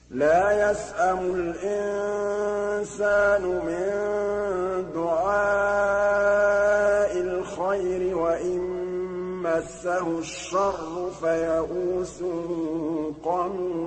لَّا يَسْأَمُ الْإِنسَانُ مِن دُعَاءِ الْخَيْرِ وَإِن مَّسَّهُ الشَّرُّ فَيَئُوسٌ قَنُوطٌ